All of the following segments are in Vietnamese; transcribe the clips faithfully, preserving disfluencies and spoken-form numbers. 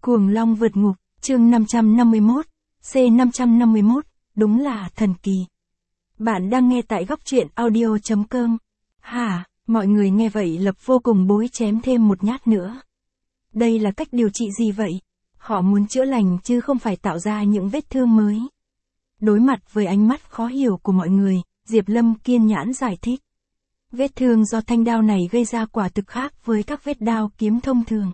Cuồng Long vượt ngục, chương năm trăm năm mươi mốt, C năm trăm năm mươi mốt, đúng là thần kỳ. Bạn đang nghe tại góc truyện audio chấm com. Hả, mọi người nghe vậy lập vô cùng bối chém thêm một nhát nữa. Đây là cách điều trị gì vậy? Họ muốn chữa lành chứ không phải tạo ra những vết thương mới. Đối mặt với ánh mắt khó hiểu của mọi người, Diệp Lâm kiên nhẫn giải thích. Vết thương do thanh đao này gây ra quả thực khác với các vết đao kiếm thông thường.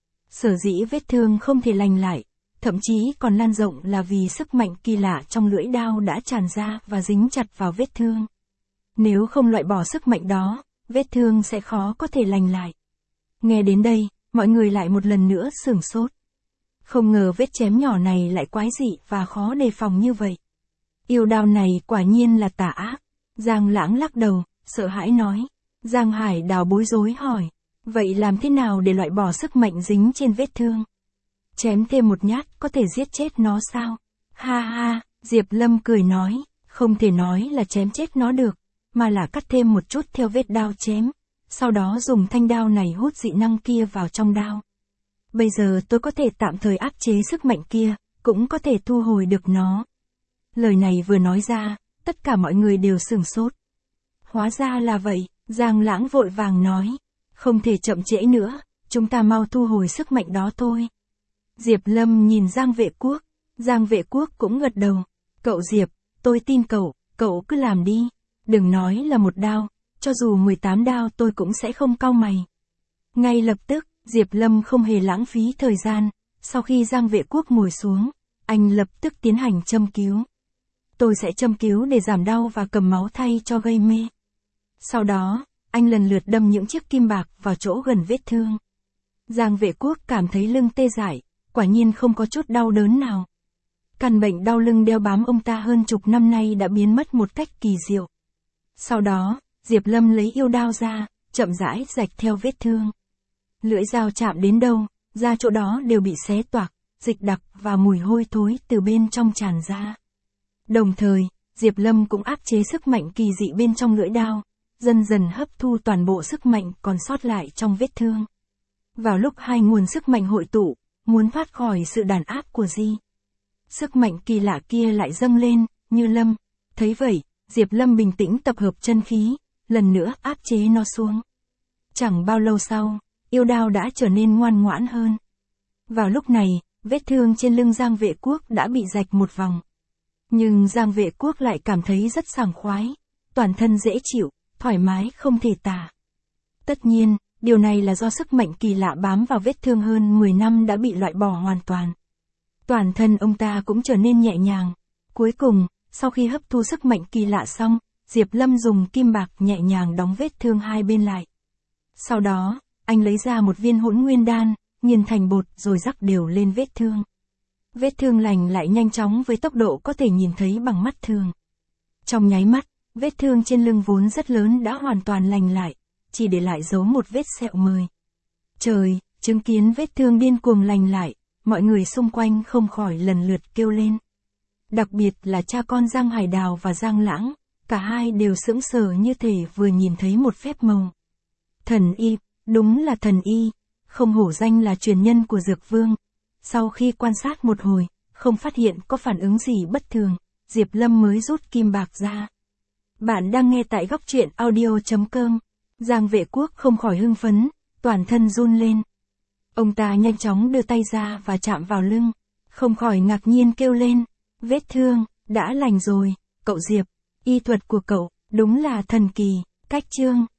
Sở dĩ vết thương không thể lành lại, thậm chí còn lan rộng là vì sức mạnh kỳ lạ trong lưỡi đao đã tràn ra và dính chặt vào vết thương. Nếu không loại bỏ sức mạnh đó, vết thương sẽ khó có thể lành lại. Nghe đến đây, mọi người lại một lần nữa sửng sốt. Không ngờ vết chém nhỏ này lại quái dị và khó đề phòng như vậy. Yêu đao này quả nhiên là tà ác. Giang Lãng lắc đầu, sợ hãi nói. Giang Hải Đào bối rối hỏi. Vậy làm thế nào để loại bỏ sức mạnh dính trên vết thương? Chém thêm một nhát có thể giết chết nó sao? Ha ha, Diệp Lâm cười nói. Không thể nói là chém chết nó được, mà là cắt thêm một chút theo vết đao chém. Sau đó dùng thanh đao này hút dị năng kia vào trong đao. Bây giờ tôi có thể tạm thời áp chế sức mạnh kia, cũng có thể thu hồi được nó. Lời này vừa nói ra, tất cả mọi người đều sửng sốt. Hóa ra là vậy, Giang Lãng vội vàng nói. Không thể chậm trễ nữa, chúng ta mau thu hồi sức mạnh đó thôi. Diệp Lâm nhìn Giang Vệ Quốc, Giang Vệ Quốc cũng gật đầu. Cậu Diệp, tôi tin cậu, cậu cứ làm đi. Đừng nói là một đao, cho dù mười tám đao tôi cũng sẽ không cau mày. Ngay lập tức, Diệp Lâm không hề lãng phí thời gian, sau khi Giang Vệ Quốc ngồi xuống, anh lập tức tiến hành châm cứu. Tôi sẽ châm cứu để giảm đau và cầm máu thay cho gây mê. Sau đó, anh lần lượt đâm những chiếc kim bạc vào chỗ gần vết thương. Giang Vệ Quốc cảm thấy lưng tê dại, quả nhiên không có chút đau đớn nào. Căn bệnh đau lưng đeo bám ông ta hơn chục năm nay đã biến mất một cách kỳ diệu. Sau đó, Diệp Lâm lấy yêu đao ra, chậm rãi rạch theo vết thương. Lưỡi dao chạm đến đâu, da chỗ đó đều bị xé toạc, dịch đặc và mùi hôi thối từ bên trong tràn ra. Đồng thời, Diệp Lâm cũng áp chế sức mạnh kỳ dị bên trong lưỡi đao, dần dần hấp thu toàn bộ sức mạnh còn sót lại trong vết thương. Vào lúc hai nguồn sức mạnh hội tụ, muốn thoát khỏi sự đàn áp của Di. Sức mạnh kỳ lạ kia lại dâng lên, như Lâm. Thấy vậy, Diệp Lâm bình tĩnh tập hợp chân khí, lần nữa áp chế nó xuống. Chẳng bao lâu sau, yêu đao đã trở nên ngoan ngoãn hơn. Vào lúc này, vết thương trên lưng Giang Vệ Quốc đã bị rạch một vòng. Nhưng Giang Vệ Quốc lại cảm thấy rất sảng khoái, toàn thân dễ chịu, thoải mái không thể tả. Tất nhiên, điều này là do sức mạnh kỳ lạ bám vào vết thương hơn mười năm đã bị loại bỏ hoàn toàn. Toàn thân ông ta cũng trở nên nhẹ nhàng. Cuối cùng, sau khi hấp thu sức mạnh kỳ lạ xong, Diệp Lâm dùng kim bạc nhẹ nhàng đóng vết thương hai bên lại. Sau đó, anh lấy ra một viên hỗn nguyên đan, nghiền thành bột rồi rắc đều lên vết thương. Vết thương lành lại nhanh chóng với tốc độ có thể nhìn thấy bằng mắt thường. Trong nháy mắt, vết thương trên lưng vốn rất lớn đã hoàn toàn lành lại, chỉ để lại dấu một vết sẹo mờ. Trời, chứng kiến vết thương điên cuồng lành lại, mọi người xung quanh không khỏi lần lượt kêu lên. Đặc biệt là cha con Giang Hải Đào và Giang Lãng, cả hai đều sững sờ như thể vừa nhìn thấy một phép màu. Thần y, đúng là thần y, không hổ danh là truyền nhân của Dược Vương. Sau khi quan sát một hồi, không phát hiện có phản ứng gì bất thường, Diệp Lâm mới rút kim bạc ra. Bạn đang nghe tại góc truyện audio chấm com. Giang Vệ Quốc không khỏi hưng phấn, toàn thân run lên. Ông ta nhanh chóng đưa tay ra và chạm vào lưng, không khỏi ngạc nhiên kêu lên. Vết thương, đã lành rồi, cậu Diệp. Y thuật của cậu, đúng là thần kỳ. Cách chương